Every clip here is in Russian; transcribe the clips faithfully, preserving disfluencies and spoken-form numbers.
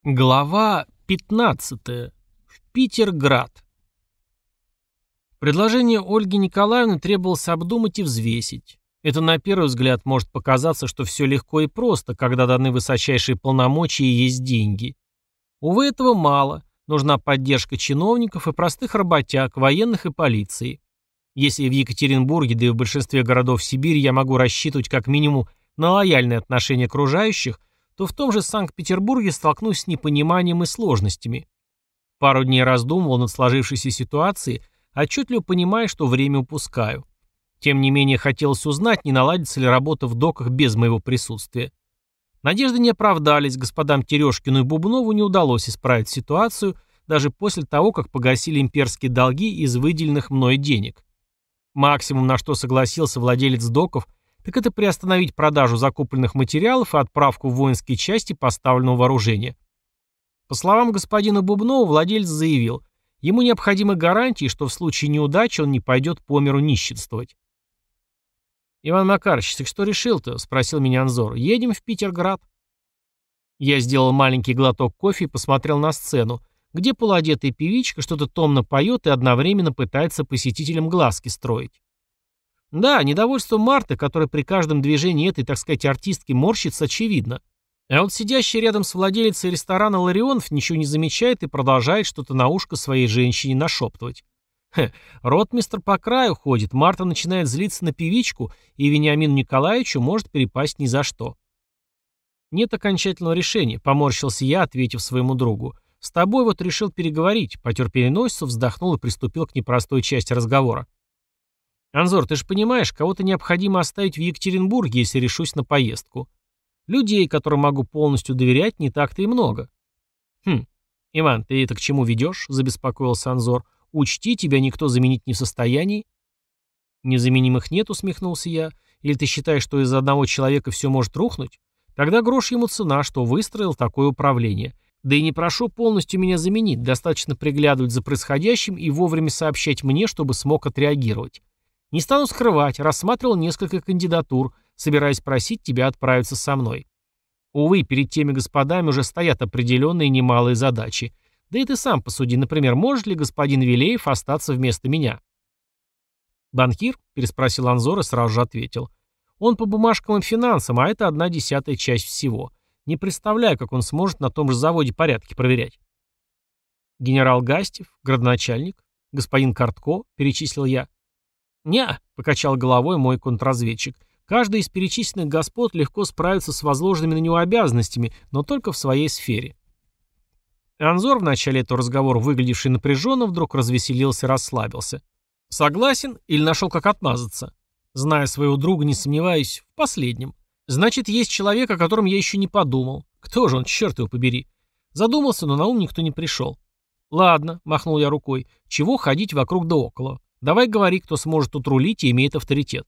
Глава пятнадцатая. В Питерград. Предложение Ольги Николаевны требовалось обдумать и взвесить. Это на первый взгляд может показаться, что все легко и просто, когда даны высочайшие полномочия и есть деньги. Увы, этого мало. Нужна поддержка чиновников и простых работяг, военных и полиции. Если в Екатеринбурге, да и в большинстве городов Сибири я могу рассчитывать как минимум на лояльное отношение окружающих, то в том же Санкт-Петербурге столкнусь с непониманием и сложностями. Пару дней раздумывал над сложившейся ситуацией, отчетливо понимая, что время упускаю. Тем не менее, хотелось узнать, не наладится ли работа в доках без моего присутствия. Надежды не оправдались, господам Терешкину и Бубнову не удалось исправить ситуацию, даже после того, как погасили имперские долги из выделенных мной денег. Максимум, на что согласился владелец доков, так это приостановить продажу закупленных материалов и отправку в воинские части поставленного вооружения. По словам господина Бубнова, владелец заявил, ему необходимы гарантии, что в случае неудачи он не пойдет по миру нищенствовать. «Иван Макарович, ты что решил-то?» — спросил меня Анзор. «Едем в Питерград». Я сделал маленький глоток кофе и посмотрел на сцену, где полуодетая певичка что-то томно поет и одновременно пытается посетителям глазки строить. Да, недовольство Марты, которая при каждом движении этой, так сказать, артистки морщится, очевидно. А вот сидящий рядом с владелицей ресторана Ларионов ничего не замечает и продолжает что-то на ушко своей женщине нашептывать. Хе, ротмистр по краю ходит, Марта начинает злиться на певичку, и Вениамину Николаевичу может перепасть ни за что. Нет окончательного решения, поморщился я, ответив своему другу. С тобой вот решил переговорить, потер переносицу, вздохнул и приступил к непростой части разговора. «Анзор, ты же понимаешь, кого-то необходимо оставить в Екатеринбурге, если решусь на поездку. Людей, которым могу полностью доверять, не так-то и много». «Хм, Иван, ты это к чему ведешь?» — забеспокоился Анзор. «Учти, тебя никто заменить не в состоянии». «Незаменимых нет», — усмехнулся я. «Или ты считаешь, что из-за одного человека все может рухнуть? Тогда грош ему цена, что выстроил такое управление. Да и не прошу полностью меня заменить, достаточно приглядывать за происходящим и вовремя сообщать мне, чтобы смог отреагировать. Не стану скрывать, рассматривал несколько кандидатур, собираясь просить тебя отправиться со мной. Увы, перед теми господами уже стоят определенные немалые задачи. Да и ты сам посуди, например, может ли господин Вилеев остаться вместо меня?» «Банкир?» — переспросил Анзор и сразу же ответил. «Он по бумажкам и финансам, а это одна десятая часть всего. Не представляю, как он сможет на том же заводе порядки проверять». «Генерал Гастев, градоначальник, господин Картко», — перечислил я. «Не», — покачал головой мой контрразведчик. «Каждый из перечисленных господ легко справится с возложенными на него обязанностями, но только в своей сфере». Анзор, в начале этого разговора выглядевший напряженно, вдруг развеселился и расслабился. «Согласен или нашел, как отмазаться?» Зная своего друга, не сомневаюсь, в последнем. «Значит, есть человек, о котором я еще не подумал. Кто же он, черт его побери?» Задумался, но на ум никто не пришел. «Ладно», — махнул я рукой, — «чего ходить вокруг да около? Давай говори, кто сможет тут рулить и имеет авторитет».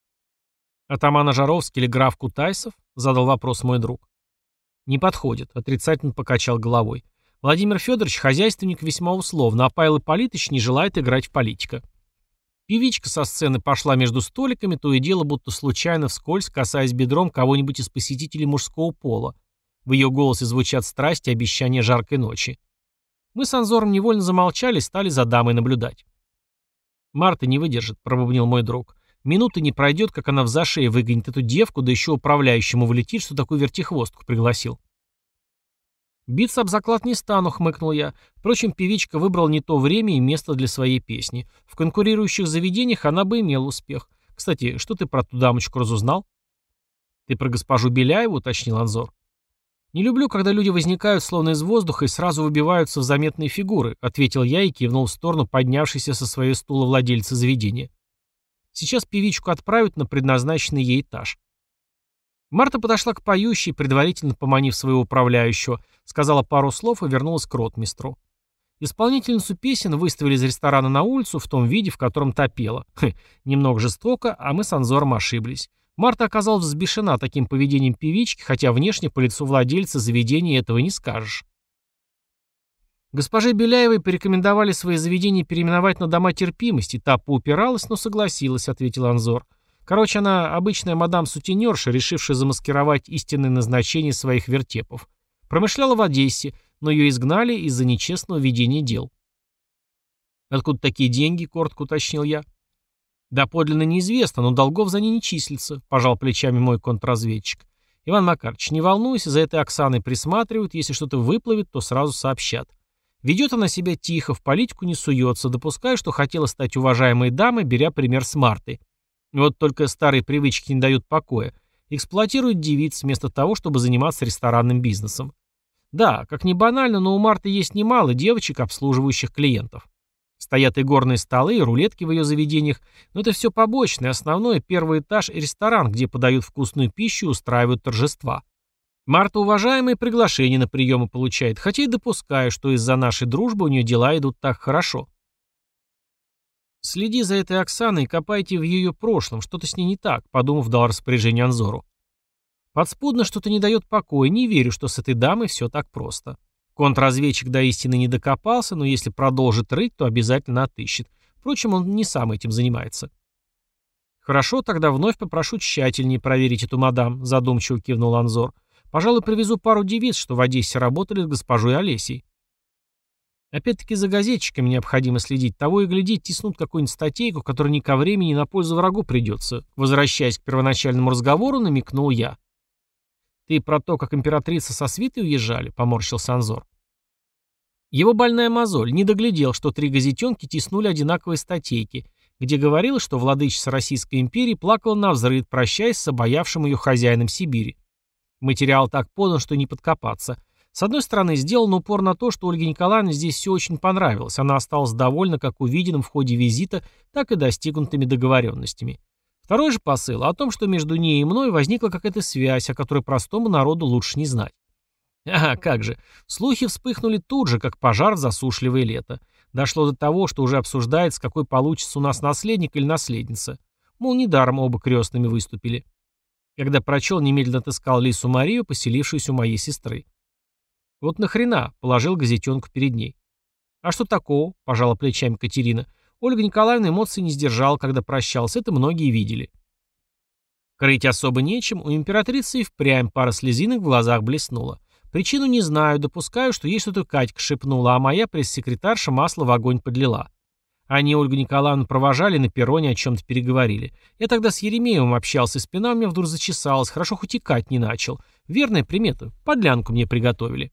«Атаман Ажаровский или граф Кутайсов?» — задал вопрос мой друг. «Не подходит», — отрицательно покачал головой. «Владимир Федорович хозяйственник весьма условно, а Павел Ипполитович не желает играть в политика». Певичка со сцены пошла между столиками, то и дело будто случайно вскользь, касаясь бедром кого-нибудь из посетителей мужского пола. В ее голосе звучат страсти и обещания жаркой ночи. Мы с Анзором невольно замолчали, стали за дамой наблюдать. «Марта не выдержит», — пробубнил мой друг. «Минуты не пройдет, как она в зашей выгонит эту девку, да еще управляющему влетит, что такую вертихвостку пригласил». «Биться об заклад не стану», — хмыкнул я. Впрочем, певичка выбрала не то время и место для своей песни. В конкурирующих заведениях она бы имела успех. Кстати, что ты про ту дамочку разузнал? «Ты про госпожу Беляеву?» — уточнил Анзор. «Не люблю, когда люди возникают словно из воздуха и сразу выбиваются в заметные фигуры», — ответил я и кивнул в сторону поднявшейся со своей стула владельца заведения. «Сейчас певичку отправят на предназначенный ей этаж». Марта подошла к поющей, предварительно поманив своего управляющего, сказала пару слов и вернулась к ротмистру. Исполнительницу песен выставили из ресторана на улицу в том виде, в котором та пела. Хм, немного жестоко, а мы с Анзором ошиблись. Марта оказалась взбешена таким поведением певички, хотя внешне по лицу владельца заведения этого не скажешь. Госпоже Беляевой порекомендовали свои заведения переименовать на дома терпимости. Та поупиралась, но согласилась, ответил Анзор. Короче, она обычная мадам-сутенерша, решившая замаскировать истинное назначение своих вертепов. Промышляла в Одессе, но ее изгнали из-за нечестного ведения дел. «Откуда такие деньги?» — коротко уточнил я. «Доподлинно неизвестно, но долгов за ней не числится», — пожал плечами мой контрразведчик. «Иван Макарович, не волнуйся, за этой Оксаной присматривают, если что-то выплывет, то сразу сообщат. Ведет она себя тихо, в политику не суется, допуская, что хотела стать уважаемой дамой, беря пример с Марты. Вот только старые привычки не дают покоя. Эксплуатирует девиц вместо того, чтобы заниматься ресторанным бизнесом. Да, как ни банально, но у Марты есть немало девочек, обслуживающих клиентов. Стоят и горные столы, и рулетки в ее заведениях, но это все побочное, основное — первый этаж и ресторан, где подают вкусную пищу и устраивают торжества. Марта уважаемые приглашения на приемы получает, хотя и допускаю, что из-за нашей дружбы у нее дела идут так хорошо. «Следи за этой Оксаной и копайте в ее прошлом, что-то с ней не так», — подумав, дал распоряжение Анзору. «Подспудно что-то не дает покоя, не верю, что с этой дамой все так просто». Контрразведчик до истины не докопался, но если продолжит рыть, то обязательно отыщет. Впрочем, он не сам этим занимается. «Хорошо, тогда вновь попрошу тщательнее проверить эту мадам», — задумчиво кивнул Анзор. «Пожалуй, привезу пару девиц, что в Одессе работали с госпожой Олесей». Опять-таки за газетчиками необходимо следить. Того и глядеть, тиснут какую-нибудь статейку, которая ни ко времени, ни на пользу врагу придется. Возвращаясь к первоначальному разговору, намекнул я. «Ты про то, как императрица со свитой уезжали?» — поморщился Анзор. Его больная мозоль не доглядел, что три газетенки тиснули одинаковые статейки, где говорилось, что владычица Российской империи плакала навзрыд, прощаясь с обаявшим ее хозяином Сибири. Материал так подан, что не подкопаться. С одной стороны, сделан упор на то, что Ольге Николаевне здесь все очень понравилось, она осталась довольна как увиденным в ходе визита, так и достигнутыми договоренностями. Второй же посыл о том, что между ней и мной возникла какая-то связь, о которой простому народу лучше не знать. Ага, как же. Слухи вспыхнули тут же, как пожар в засушливое лето. Дошло до того, что уже обсуждается, какой получится у нас наследник или наследница. Мол, недаром оба крестными выступили. Когда прочел, немедленно отыскал Лису Марию, поселившуюся у моей сестры. «Вот нахрена?» — положил газетенку перед ней. «А что такого?» — пожала плечами Катерина. Ольга Николаевна эмоций не сдержала, когда прощалась, это многие видели. Крыть особо нечем, у императрицы и впрямь пара слезинок в глазах блеснула. Причину не знаю, допускаю, что ей что-то Катька шепнула, а моя пресс-секретарша масло в огонь подлила. Они Ольгу Николаевну провожали, на перроне о чем-то переговорили. Я тогда с Еремеевым общался, спина у меня вдруг зачесалась, хорошо хоть икать не начал. Верная примета, подлянку мне приготовили.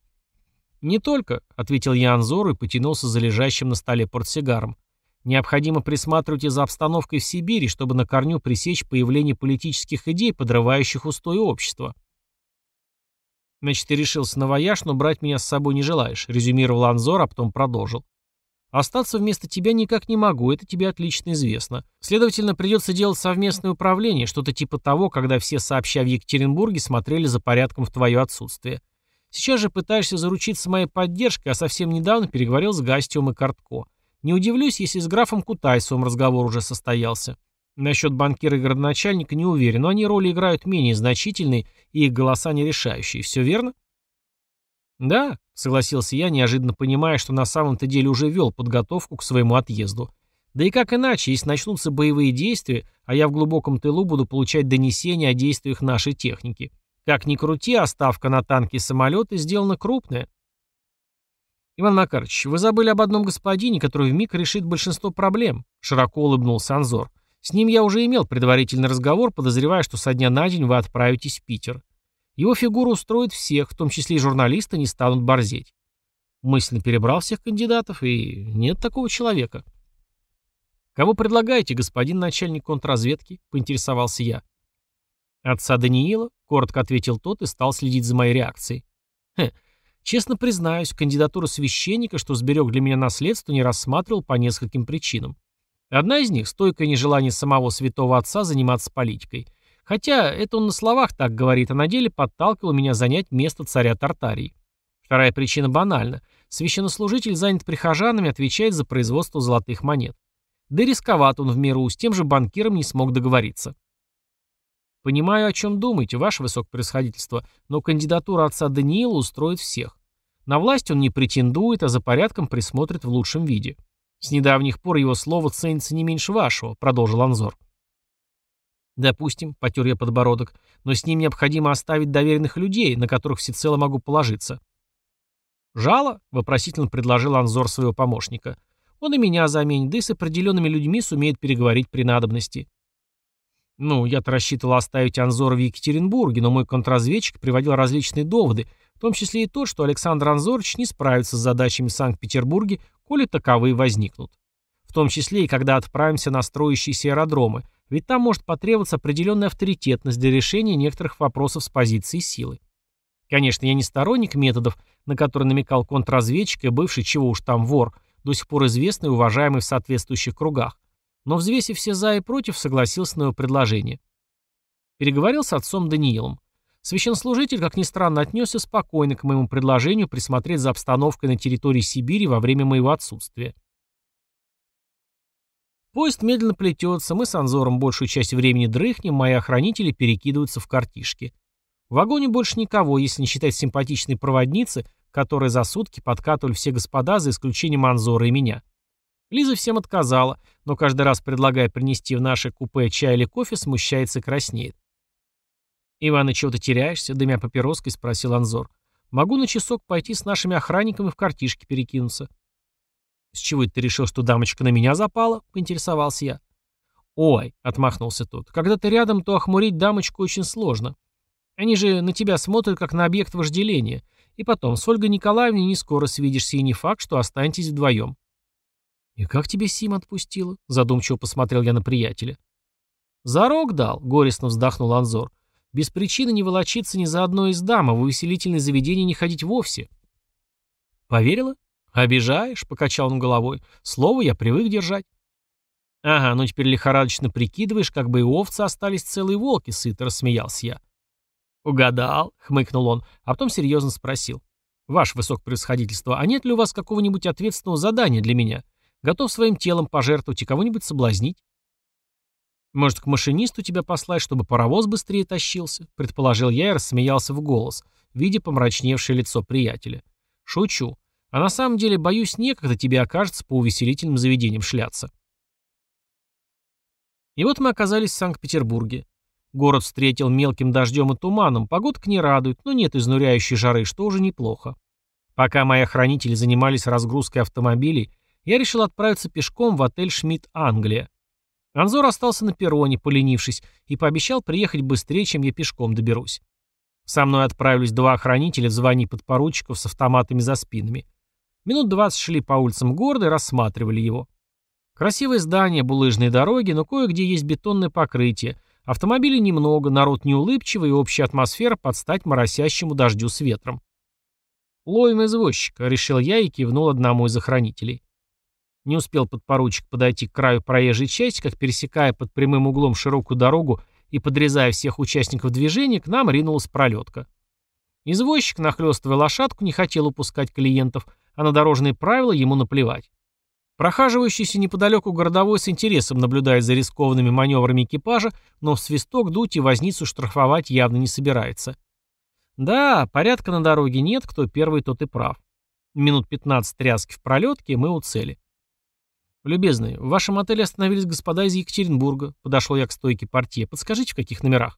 «Не только», — ответил я Анзору и потянулся за лежащим на столе портсигаром. «Необходимо присматривать и за обстановкой в Сибири, чтобы на корню пресечь появление политических идей, подрывающих устои общества». «Значит, ты решился на вояж, но брать меня с собой не желаешь», — резюмировал Анзор, а потом продолжил. «Остаться вместо тебя никак не могу, это тебе отлично известно. Следовательно, придется делать совместное управление, что-то типа того, когда все сообща в Екатеринбурге смотрели за порядком в твое отсутствие. Сейчас же пытаешься заручиться моей поддержкой, а совсем недавно переговорил с Гастиум и Картко. Не удивлюсь, если с графом Кутайсовым разговор уже состоялся. Насчет банкира и градоначальника не уверен, но они роли играют менее значительные, и их голоса не решающие. Все верно?» «Да», — согласился я, неожиданно понимая, что на самом-то деле уже вел подготовку к своему отъезду. «Да и как иначе, если начнутся боевые действия, а я в глубоком тылу буду получать донесения о действиях нашей техники. Как ни крути, а ставка на танки и самолеты сделана крупная». «Иван Макарович, вы забыли об одном господине, который вмиг решит большинство проблем», — широко улыбнулся Анзор. «С ним я уже имел предварительный разговор, подозревая, что со дня на день вы отправитесь в Питер. Его фигура устроит всех, в том числе и журналисты не станут борзеть». Мысленно перебрал всех кандидатов, и нет такого человека. «Кого предлагаете, господин начальник контрразведки?» — поинтересовался я. «Отца Даниила», — коротко ответил тот и стал следить за моей реакцией. «Хм, честно признаюсь, кандидатуру священника, что сберег для меня наследство, не рассматривал по нескольким причинам. Одна из них — стойкое нежелание самого святого отца заниматься политикой. Хотя это он на словах так говорит, а на деле подталкивал меня занять место царя Тартарии. Вторая причина банальна. Священнослужитель занят прихожанами, отвечает за производство золотых монет. Да и рисковат он в меру, с тем же банкиром не смог договориться. Понимаю, о чем думаете, ваше высокопревосходительство, но кандидатура отца Даниила устроит всех. На власть он не претендует, а за порядком присмотрит в лучшем виде. С недавних пор его слово ценится не меньше вашего, продолжил Анзор. «Допустим», — потер я подбородок, — «но с ним необходимо оставить доверенных людей, на которых всецело могу положиться». «Жало?» — вопросительно предложил Анзор своего помощника. «Он и меня заменит, да и с определенными людьми сумеет переговорить при надобности». Ну, я-то рассчитывал оставить Анзора в Екатеринбурге, но мой контрразведчик приводил различные доводы, в том числе и то, что Александр Анзорович не справится с задачами в Санкт-Петербурге, коли таковые возникнут. В том числе и когда отправимся на строящиеся аэродромы, ведь там может потребоваться определенная авторитетность для решения некоторых вопросов с позиции силы. Конечно, я не сторонник методов, на которые намекал контрразведчик и бывший чего уж там вор, до сих пор известный и уважаемый в соответствующих кругах, но, взвесив все за и против, согласился на его предложение. Переговорил с отцом Даниилом. Священнослужитель, как ни странно, отнесся спокойно к моему предложению присмотреть за обстановкой на территории Сибири во время моего отсутствия. Поезд медленно плетется, мы с Анзором большую часть времени дрыхнем, мои охранители перекидываются в картишки. В вагоне больше никого, если не считать симпатичной проводницы, которые за сутки подкатывали все господа, за исключением Анзора и меня. Лиза всем отказала, но каждый раз, предлагая принести в наше купе чай или кофе, смущается и краснеет. «Иван, и чего ты теряешься?» — дымя папироской спросил Анзор. «Могу на часок пойти с нашими охранниками в картишки перекинуться». «С чего это ты решил, что дамочка на меня запала?» — поинтересовался я. «Ой», — отмахнулся тот, — «когда ты рядом, то охмурить дамочку очень сложно. Они же на тебя смотрят, как на объект вожделения. И потом, с Ольгой Николаевной не скоро свидишься, и не факт, что останетесь вдвоем». «И как тебе Сима отпустила?» — задумчиво посмотрел я на приятеля. «Зарок дал», — горестно вздохнул Анзор. «Без причины не волочиться ни за одной из дам, а в увеселительное заведение не ходить вовсе». «Поверила?» «Обижаешь?» — покачал он головой. «Слово я привык держать». «Ага, ну теперь лихорадочно прикидываешь, как бы и овцы остались целые волки», — сыто рассмеялся я. «Угадал», — хмыкнул он, а потом серьезно спросил. «Ваше высокопревосходительство, а нет ли у вас какого-нибудь ответственного задания для меня? Готов своим телом пожертвовать и кого-нибудь соблазнить?» «Может, к машинисту тебя послать, чтобы паровоз быстрее тащился?» — предположил я и рассмеялся в голос, видя помрачневшее лицо приятеля. «Шучу. А на самом деле, боюсь, некогда тебе окажется по увеселительным заведениям шляться». И вот мы оказались в Санкт-Петербурге. Город встретил мелким дождем и туманом, погодка не радует, но нет изнуряющей жары, что уже неплохо. Пока мои охранители занимались разгрузкой автомобилей, я решил отправиться пешком в отель «Шмидт Англия». Анзор остался на перроне, поленившись, и пообещал приехать быстрее, чем я пешком доберусь. Со мной отправились два охранителя в звании подпоручиков с автоматами за спинами. Минут двадцать шли по улицам города и рассматривали его. Красивое здание, булыжные дороги, но кое-где есть бетонное покрытие. Автомобилей немного, народ неулыбчивый и общая атмосфера под стать моросящему дождю с ветром. «Ловим извозчика», — решил я и кивнул одному из охранителей. Не успел подпоручик подойти к краю проезжей части, как, пересекая под прямым углом широкую дорогу и подрезая всех участников движения, к нам ринулась пролетка. Извозчик, нахлёстывая лошадку, не хотел упускать клиентов, а на дорожные правила ему наплевать. Прохаживающийся неподалеку городовой с интересом наблюдает за рискованными маневрами экипажа, но в свисток дуть и возницу штрафовать явно не собирается. Да, порядка на дороге нет, кто первый, тот и прав. Минут пятнадцать тряски в пролетке, мы у цели. «Любезные, в вашем отеле остановились господа из Екатеринбурга», — подошел я к стойке портье. «Подскажите, в каких номерах?»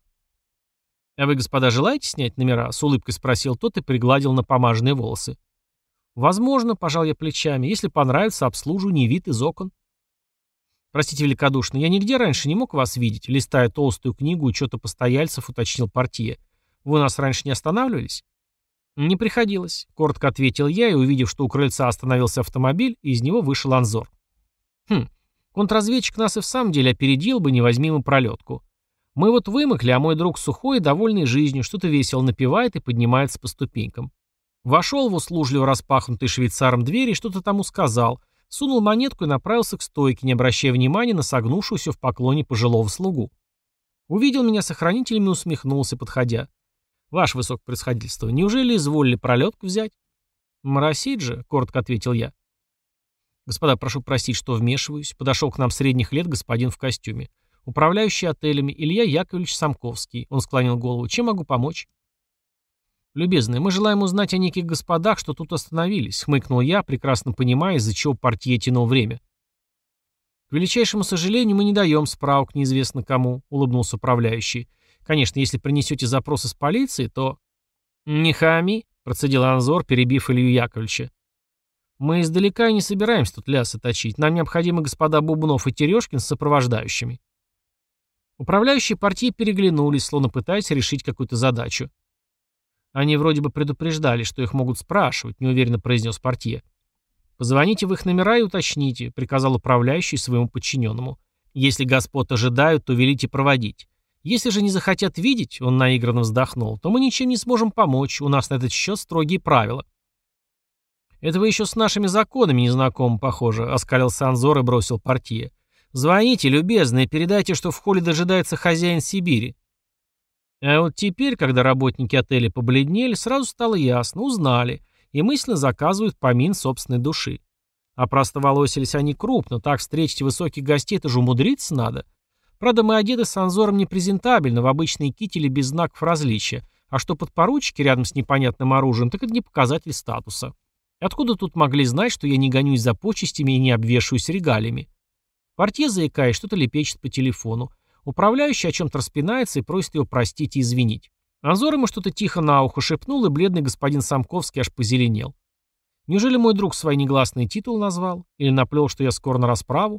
«А вы, господа, желаете снять номера?» — с улыбкой спросил тот и пригладил напомаженные волосы. «Возможно», — пожал я плечами, — «если понравится, обслуживание, вид из окон». «Простите великодушно, я нигде раньше не мог вас видеть», — листая толстую книгу учета постояльцев, уточнил портье. «Вы у нас раньше не останавливались?» «Не приходилось», — коротко ответил я, и, увидев, что у крыльца остановился автомобиль, из него вышел Анзор. «Хм, контрразведчик нас и в самом деле опередил бы, не возьми мы пролетку. Мы вот вымокли, а мой друг сухой и довольный жизнью, что-то весело напевает и поднимается по ступенькам. Вошел в услужливо распахнутый швейцаром дверь и что-то тому сказал, сунул монетку и направился к стойке, не обращая внимания на согнувшуюся в поклоне пожилого слугу. Увидел меня с охранителями и усмехнулся, подходя. «Ваше высокопревосходительство, неужели изволили пролетку взять?» «Моросит же», — коротко ответил я. «Господа, прошу простить, что вмешиваюсь», — подошел к нам средних лет господин в костюме. «Управляющий отелями Илья Яковлевич Самковский». Он склонил голову. «Чем могу помочь?» «Любезные, мы желаем узнать о неких господах, что тут остановились», — хмыкнул я, прекрасно понимая, из-за чего портье тянул время. «К величайшему сожалению, мы не даем справок неизвестно кому», — улыбнулся управляющий. «Конечно, если принесете запрос из полиции, то...» «Не хами», процедил Анзор, перебив Илью Яковлевича. «Мы издалека и не собираемся тут лясы точить. Нам необходимы господа Бубнов и Терешкин с сопровождающими». Управляющие партии переглянулись, словно пытаясь решить какую-то задачу. «Они вроде бы предупреждали, что их могут спрашивать», — неуверенно произнес портье. «Позвоните в их номера и уточните», — приказал управляющий своему подчиненному. «Если господ ожидают, то велите проводить. Если же не захотят видеть», — он наигранно вздохнул, — «то мы ничем не сможем помочь, у нас на этот счет строгие правила». «Это вы еще с нашими законами не знакомы, похоже», — оскалился Анзор и бросил портье. «Звоните, любезные, передайте, что в холле дожидается хозяин Сибири». А вот теперь, когда работники отеля побледнели, сразу стало ясно, узнали, и мысленно заказывают помин собственной души. А простоволосились они крупно, так встретить высоких гостей, это же умудриться надо. Правда, мы одеты с Анзором непрезентабельно, в обычные кители без знаков различия, а что подпоручики рядом с непонятным оружием, так это не показатель статуса. Откуда тут могли знать, что я не гонюсь за почестями и не обвешиваюсь регалиями? Портье, заикаясь, что-то лепечет по телефону. Управляющий о чем-то распинается и просит его простить и извинить. Анзор ему что-то тихо на ухо шепнул, и бледный господин Самковский аж позеленел. Неужели мой друг свой негласный титул назвал? Или наплел, что я скоро на расправу?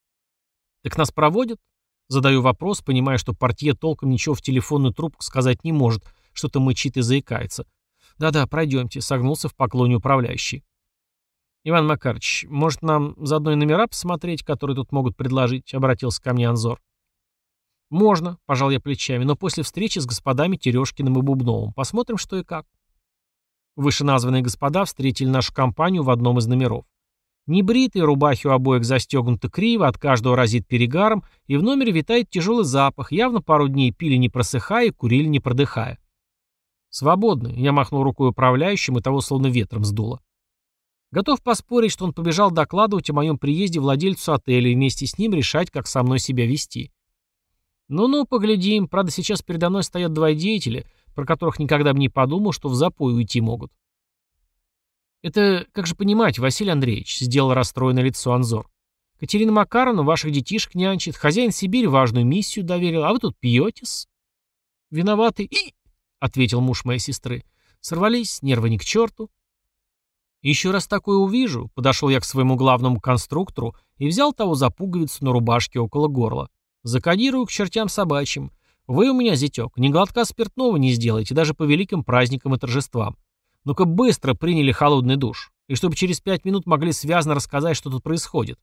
Так нас проводят? Задаю вопрос, понимая, что портье толком ничего в телефонную трубку сказать не может, что-то мычит и заикается. «Да-да, пройдемте», — согнулся в поклоне управляющий. «Иван Макарович, может, нам заодно и номера посмотреть, которые тут могут предложить?» — обратился ко мне Анзор. «Можно», — пожал я плечами, — «но после встречи с господами Терешкиным и Бубновым. Посмотрим, что и как». Вышеназванные господа встретили нашу компанию в одном из номеров. Небритые, рубахи у обоих застегнуты криво, от каждого разит перегаром, и в номере витает тяжелый запах, явно пару дней пили не просыхая и курили не продыхая. «Свободны», — я махнул рукой управляющим, и того словно ветром сдуло. Готов поспорить, что он побежал докладывать о моем приезде владельцу отеля и вместе с ним решать, как со мной себя вести. Ну-ну, поглядим. Правда, сейчас передо мной стоят два деятеля, про которых никогда бы не подумал, что в запой уйти могут. «Это как же понимать, Василий Андреевич», — сделал расстроенное лицо Анзор. «Катерина Макаровна ваших детишек нянчит, хозяин Сибири важную миссию доверил, а вы тут пьетесь». «Виноваты и...» — ответил муж моей сестры. «Сорвались, нервы ни к черту». «Еще раз такое увижу», — подошел я к своему главному конструктору и взял того за пуговицу на рубашке около горла. «Закодирую к чертям собачьим. Вы у меня, зятек, ни глотка спиртного не сделаете, даже по великим праздникам и торжествам. Ну-ка быстро приняли холодный душ, и чтобы через пять минут могли связно рассказать, что тут происходит».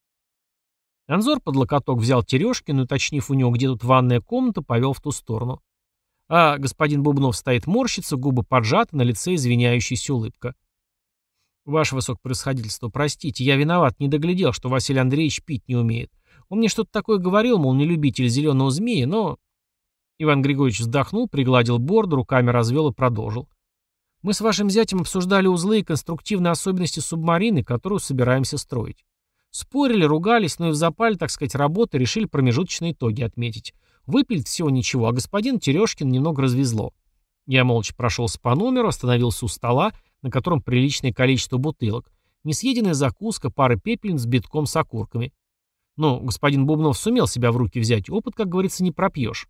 Анзор под локоток взял Терешкину, уточнив у него, где тут ванная комната, повел в ту сторону. А господин Бубнов стоит морщится, губы поджаты, на лице извиняющаяся улыбка. «Ваше высокопревосходительство, простите, я виноват, не доглядел, что Василий Андреевич пить не умеет. Он мне что-то такое говорил, мол, не любитель зеленого змея, но...» Иван Григорьевич вздохнул, пригладил бороду, руками развел и продолжил. «Мы с вашим зятем обсуждали узлы и конструктивные особенности субмарины, которую собираемся строить. Спорили, ругались, но и в запале, так сказать, работы решили промежуточные итоги отметить. Выпилить всего ничего, а господин Терешкин немного развезло. Я молча прошелся по номеру, остановился у стола, на котором приличное количество бутылок, несъеденная закуска, пара пепельниц с битком с окурками. Но господин Бубнов сумел себя в руки взять, опыт, как говорится, не пропьешь.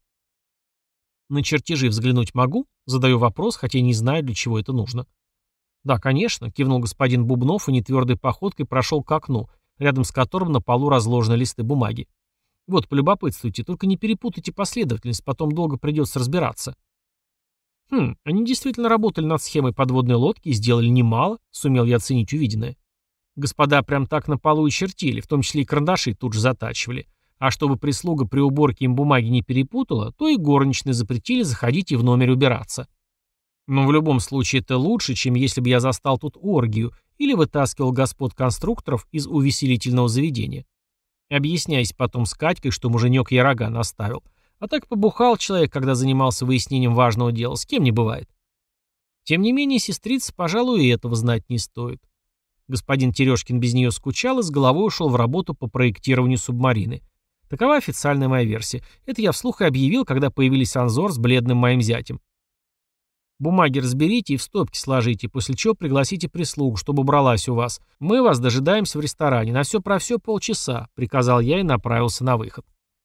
«На чертежи взглянуть могу?» — задаю вопрос, хотя не знаю, для чего это нужно. «Да, конечно», — кивнул господин Бубнов и нетвердой походкой прошел к окну, рядом с которым на полу разложены листы бумаги. «Вот, полюбопытствуйте, только не перепутайте последовательность, потом долго придется разбираться». Хм, они действительно работали над схемой подводной лодки и сделали немало, сумел я оценить увиденное. Господа прям так на полу и чертили, в том числе и карандаши тут же затачивали. А чтобы прислуга при уборке им бумаги не перепутала, то и горничные запретили заходить и в номере убираться. Но в любом случае это лучше, чем если бы я застал тут оргию или вытаскивал господ конструкторов из увеселительного заведения. Объясняясь потом с Катькой, что муженек ярога наставил. А так побухал человек, когда занимался выяснением важного дела, с кем не бывает. Тем не менее, сестрица, пожалуй, и этого знать не стоит. Господин Терешкин без нее скучал и с головой ушел в работу по проектированию субмарины. Такова официальная моя версия. Это я вслух и объявил, когда появились Анзор с бледным моим зятем. Бумаги разберите и в стопки сложите, после чего пригласите прислугу, чтобы убралась у вас. Мы вас дожидаемся в ресторане. На все про все полчаса, приказал я и направился на выход.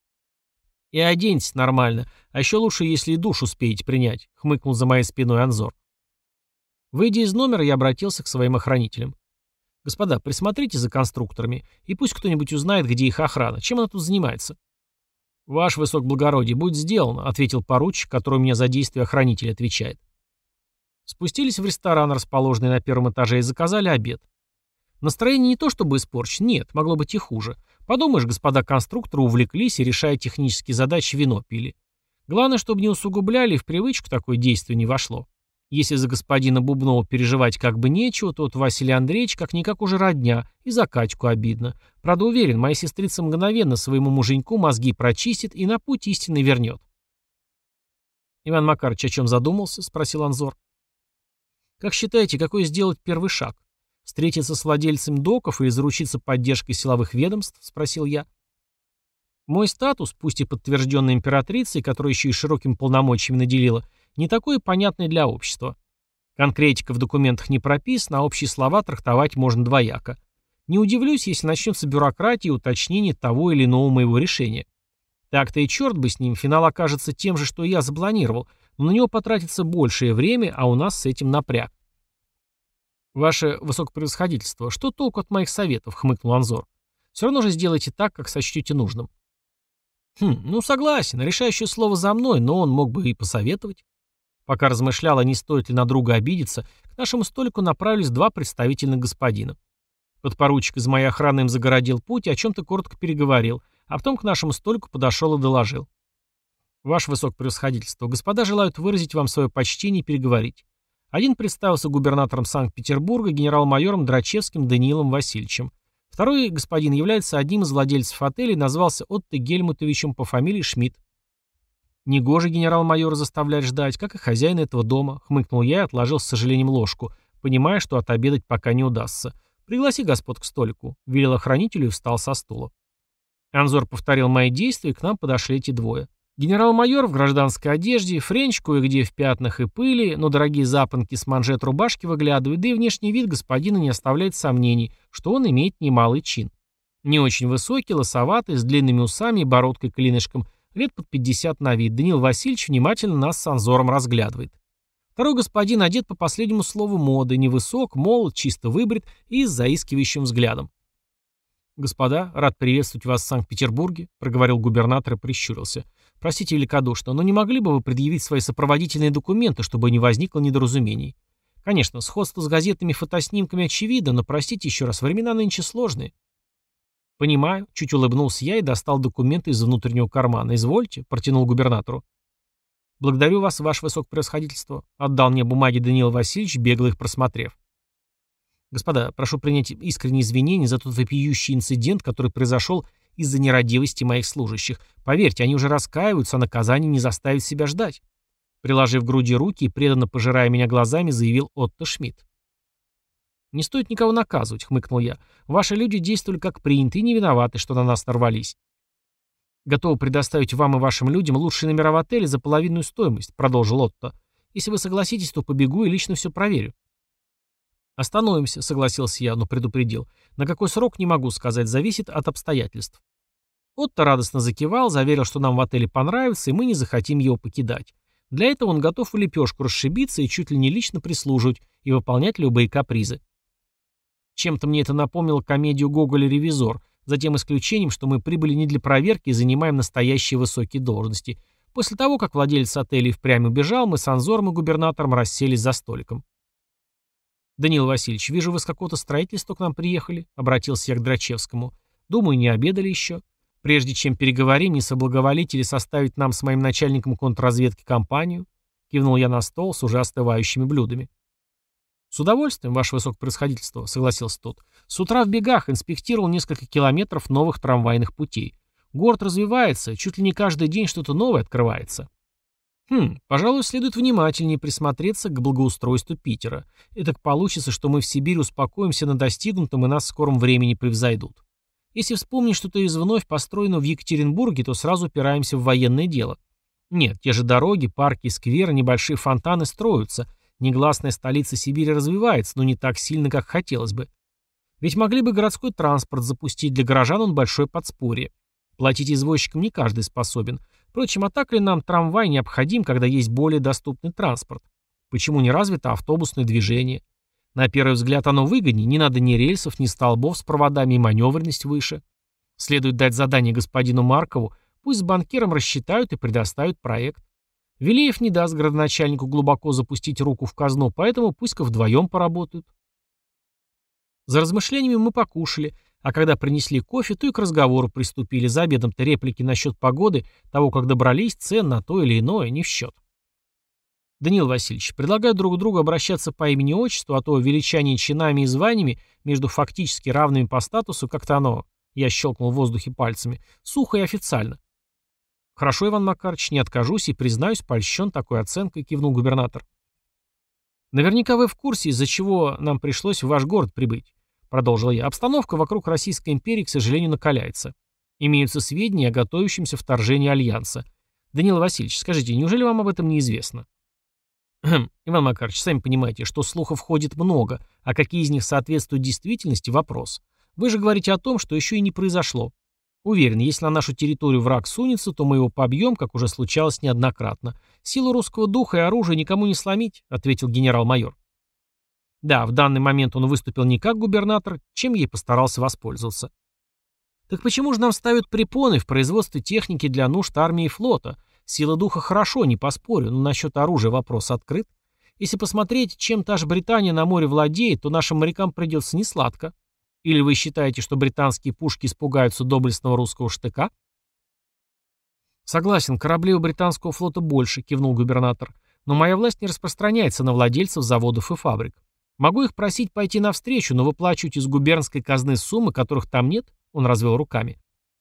«И оденьтесь нормально, а еще лучше, если и душ успеете принять», — хмыкнул за моей спиной Анзор. Выйдя из номера, я обратился к своим охранителям. «Господа, присмотрите за конструкторами, и пусть кто-нибудь узнает, где их охрана. Чем она тут занимается?» «Ваше высокоблагородие, будет сделано», — ответил поручик, который у меня за действия охранителя отвечает. Спустились в ресторан, расположенный на первом этаже, и заказали обед. Настроение не то чтобы испорчено, нет, могло быть и хуже. Подумаешь, господа конструкторы увлеклись и, решая технические задачи, вино пили. Главное, чтобы не усугубляли и в привычку такое действие не вошло. Если за господина Бубнова переживать как бы нечего, то вот Василий Андреевич как-никак уже родня, и за Катьку обидно. Правда, уверен, моя сестрица мгновенно своему муженьку мозги прочистит и на путь истинный вернет. «Иван Макарович о чем задумался?» — спросил Анзор. «Как считаете, какой сделать первый шаг? Встретиться с владельцем доков или заручиться поддержкой силовых ведомств?» — спросил я. Мой статус, пусть и подтвержденный императрицей, которая еще и широкими полномочиями наделила, не такой понятный для общества. Конкретика в документах не прописана, а общие слова трактовать можно двояко. Не удивлюсь, если начнется бюрократия и уточнение того или иного моего решения. Так-то и черт бы с ним, финал окажется тем же, что я запланировал, но на него потратится большее время, а у нас с этим напряг. «Ваше высокопревосходительство, что толку от моих советов?» — хмыкнул Анзор. «Все равно же сделайте так, как сочтете нужным». «Хм, ну согласен, решающее слово за мной, но он мог бы и посоветовать». Пока размышлял, а не стоит ли на друга обидеться, к нашему столику направились два представительных господина. Подпоручик из моей охраны им загородил путь и о чем-то коротко переговорил, а потом к нашему столику подошел и доложил. «Ваше высокопревосходительство, господа желают выразить вам свое почтение и переговорить». Один представился губернатором Санкт-Петербурга генерал-майором Драчевским Даниилом Васильевичем. Второй господин является одним из владельцев отеля и назвался Отто Гельмутовичем по фамилии Шмидт. «Негоже генерал-майора заставлять ждать, как и хозяин этого дома», — хмыкнул я и отложил с сожалением ложку, понимая, что отобедать пока не удастся. «Пригласи господ к столику», — велел охранителю и встал со стула. Анзор повторил мои действия, и к нам подошли эти двое. Генерал-майор в гражданской одежде, френч кое-где в пятнах и пыли, но дорогие запонки с манжет рубашки выглядывают, да и внешний вид господина не оставляет сомнений, что он имеет немалый чин. Не очень высокий, лосоватый, с длинными усами и бородкой-клинышком, лет под пятьдесят на вид. Даниил Васильевич внимательно нас с Анзором разглядывает. Второй господин одет по последнему слову моды, невысок, молод, чисто выбрит и с заискивающим взглядом. «Господа, рад приветствовать вас в Санкт-Петербурге», — проговорил губернатор и прищурился. «Простите великодушно, но не могли бы вы предъявить свои сопроводительные документы, чтобы не возникло недоразумений? Конечно, сходство с газетными фотоснимками очевидно, но, простите еще раз, времена нынче сложные». «Понимаю», — чуть улыбнулся я и достал документы из внутреннего кармана. «Извольте», — протянул губернатору. «Благодарю вас, ваше высокопревосходительство», — отдал мне бумаги Даниил Васильевич, бегло их просмотрев. «Господа, прошу принять искренние извинения за тот вопиющий инцидент, который произошел из-за нерадивости моих служащих. Поверьте, они уже раскаиваются, а наказание не заставит себя ждать». Приложив к груди руки и преданно пожирая меня глазами, заявил Отто Шмидт. «Не стоит никого наказывать», — хмыкнул я. «Ваши люди действовали как принято и не виноваты, что на нас нарвались». «Готовы предоставить вам и вашим людям лучшие номера в отеле за половинную стоимость», — продолжил Отто. «Если вы согласитесь, то побегу и лично все проверю». «Остановимся», — согласился я, но предупредил. «На какой срок, не могу сказать, зависит от обстоятельств». Отто радостно закивал, заверил, что нам в отеле понравится, и мы не захотим его покидать. Для этого он готов в лепешку расшибиться и чуть ли не лично прислуживать и выполнять любые капризы. Чем-то мне это напомнило комедию Гоголя «Ревизор», за тем исключением, что мы прибыли не для проверки и занимаем настоящие высокие должности. После того, как владелец отеля впрямь убежал, мы с Анзором и губернатором расселись за столиком. «Даниил Васильевич, вижу, вы с какого-то строительства к нам приехали», — обратился я к Драчевскому. «Думаю, не обедали еще. Прежде чем переговорим, не соблаговолите ли составить нам с моим начальником контрразведки компанию?» — кивнул я на стол с уже остывающими блюдами. «С удовольствием, ваше высокопревосходительство», — согласился тот. «С утра в бегах инспектировал несколько километров новых трамвайных путей. Город развивается, чуть ли не каждый день что-то новое открывается». Хм, пожалуй, следует внимательнее присмотреться к благоустройству Питера. Этак получится, что мы в Сибири успокоимся на достигнутом и нас в скором времени превзойдут. Если вспомнить что-то из вновь построенного в Екатеринбурге, то сразу упираемся в военное дело. Нет, те же дороги, парки, скверы, небольшие фонтаны строятся. Негласная столица Сибири развивается, но не так сильно, как хотелось бы. Ведь могли бы городской транспорт запустить, для горожан он большое подспорье. Платить извозчикам не каждый способен. Впрочем, а так ли нам трамвай необходим, когда есть более доступный транспорт? Почему не развито автобусное движение? На первый взгляд оно выгоднее, не надо ни рельсов, ни столбов с проводами и маневренность выше. Следует дать задание господину Маркову, пусть с банкиром рассчитают и предоставят проект. Велеев не даст градоначальнику глубоко запустить руку в казну, поэтому пусть-ка вдвоем поработают. За размышлениями мы покушали, а когда принесли кофе, то и к разговору приступили. За обедом-то реплики насчет погоды, того, как добрались, цен на то или иное, не в счет. Даниил Васильевич, предлагаю друг другу обращаться по имени-отчеству, а то величание чинами и званиями между фактически равными по статусу как-то оно, я щелкнул в воздухе пальцами, сухо и официально. Хорошо, Иван Макарович, не откажусь и признаюсь, польщен такой оценкой, кивнул губернатор. Наверняка вы в курсе, из-за чего нам пришлось в ваш город прибыть, продолжил я. Обстановка вокруг Российской империи, к сожалению, накаляется. Имеются сведения о готовящемся вторжении Альянса. Даниил Васильевич, скажите, неужели вам об этом неизвестно? Хм, Иван Макарович, сами понимаете, что слухов ходит много, а какие из них соответствуют действительности – вопрос. Вы же говорите о том, что еще и не произошло. Уверен, если на нашу территорию враг сунется, то мы его побьем, как уже случалось неоднократно. Силу русского духа и оружия никому не сломить, ответил генерал-майор. Да, в данный момент он выступил не как губернатор, чем я и постарался воспользоваться. Так почему же нам ставят препоны в производстве техники для нужд армии и флота? Сила духа хорошо, не поспорю, но насчет оружия вопрос открыт. Если посмотреть, чем та же Британия на море владеет, то нашим морякам придется несладко. Или вы считаете, что британские пушки испугаются доблестного русского штыка? Согласен, кораблей у британского флота больше, кивнул губернатор. Но моя власть не распространяется на владельцев заводов и фабрик. Могу их просить пойти навстречу, но выплачивать из губернской казны суммы, которых там нет, он развел руками.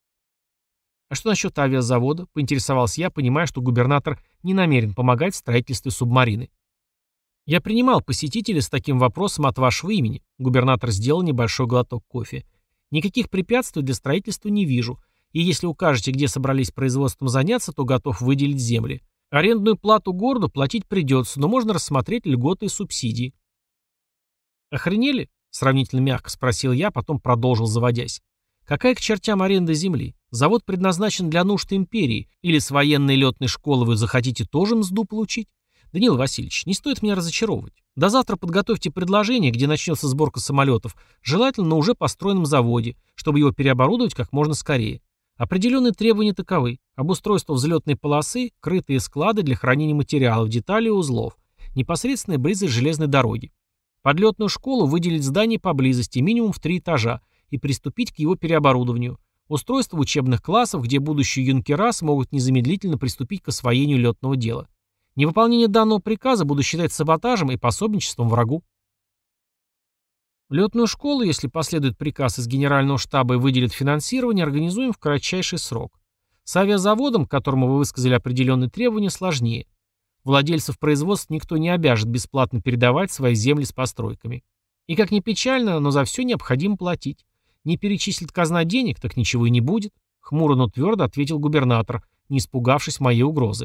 А что насчет авиазавода? Поинтересовался я, понимая, что губернатор не намерен помогать в строительстве субмарины. Я принимал посетителей с таким вопросом от вашего имени. Губернатор сделал небольшой глоток кофе. Никаких препятствий для строительства не вижу. И если укажете, где собрались производством заняться, то готов выделить земли. Арендную плату городу платить придется, но можно рассмотреть льготы и субсидии. Охренели? Сравнительно мягко спросил я, потом продолжил, заводясь. Какая к чертям аренда земли? Завод предназначен для нужд империи. Или с военной летной школы вы захотите тоже мзду получить? Даниил Васильевич, не стоит меня разочаровывать. До завтра подготовьте предложение, где начнется сборка самолетов, желательно на уже построенном заводе, чтобы его переоборудовать как можно скорее. Определенные требования таковы. Обустройство взлетной полосы, крытые склады для хранения материалов, деталей и узлов. Непосредственная близость железной дороги. Подлетную школу выделить здание поблизости, минимум в три этажа, и приступить к его переоборудованию. Устройство учебных классов, где будущие юнкера смогут незамедлительно приступить к освоению летного дела. Невыполнение данного приказа буду считать саботажем и пособничеством врагу. Летную школу, если последует приказ из Генерального штаба и выделит финансирование, организуем в кратчайший срок. С авиазаводом, к которому вы высказали определенные требования, сложнее. Владельцев производств никто не обяжет бесплатно передавать свои земли с постройками. И как ни печально, но за все необходимо платить. Не перечислит казна денег, так ничего и не будет. Хмуро, но твердо ответил губернатор, не испугавшись моей угрозы.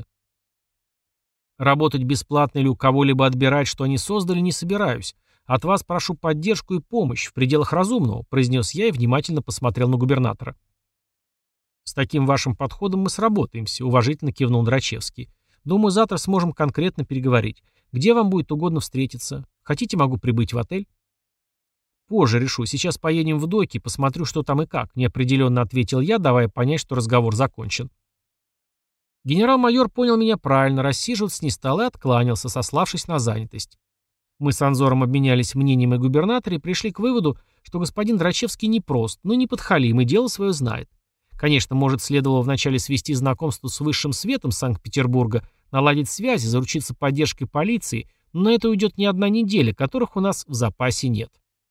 Работать бесплатно или у кого-либо отбирать, что они создали, не собираюсь. От вас прошу поддержку и помощь в пределах разумного, произнес я и внимательно посмотрел на губернатора. С таким вашим подходом мы сработаемся, уважительно кивнул Драчевский. Думаю, завтра сможем конкретно переговорить. Где вам будет угодно встретиться? Хотите, могу прибыть в отель? Позже решу. Сейчас поедем в доки, посмотрю, что там и как, неопределенно ответил я, давая понять, что разговор закончен. Генерал-майор понял меня правильно, рассиживаться не стал и откланялся, сославшись на занятость. Мы с Анзором обменялись мнением о губернаторе и пришли к выводу, что господин Драчевский непрост, но не подхалим и дело свое знает. Конечно, может, следовало вначале свести знакомство с высшим светом Санкт-Петербурга, наладить связи, заручиться поддержкой полиции, но на это уйдет не одна неделя, которых у нас в запасе нет.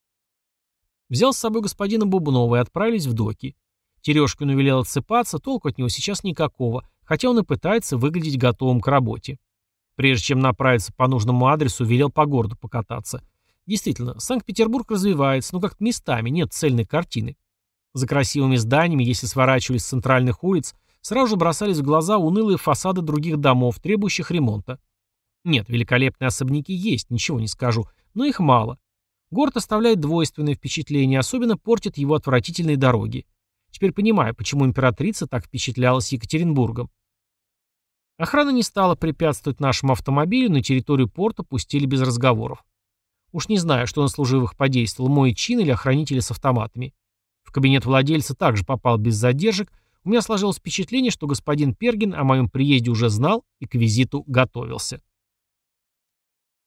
Взял с собой господина Бубнова и отправились в доки. Терешкину велел отсыпаться, толку от него сейчас никакого, хотя он и пытается выглядеть готовым к работе. Прежде чем направиться по нужному адресу, велел по городу покататься. Действительно, Санкт-Петербург развивается, но как-то местами, нет цельной картины. За красивыми зданиями, если сворачивались с центральных улиц, сразу же бросались в глаза унылые фасады других домов, требующих ремонта. Нет, великолепные особняки есть, ничего не скажу, но их мало. Город оставляет двойственное впечатление, особенно портит его отвратительные дороги. Теперь понимаю, почему императрица так впечатлялась Екатеринбургом. Охрана не стала препятствовать нашему автомобилю, на территорию порта пустили без разговоров. Уж не знаю, что на служивых подействовал, мой чин или охранители с автоматами. В кабинет владельца также попал без задержек. У меня сложилось впечатление, что господин Пергин о моем приезде уже знал и к визиту готовился.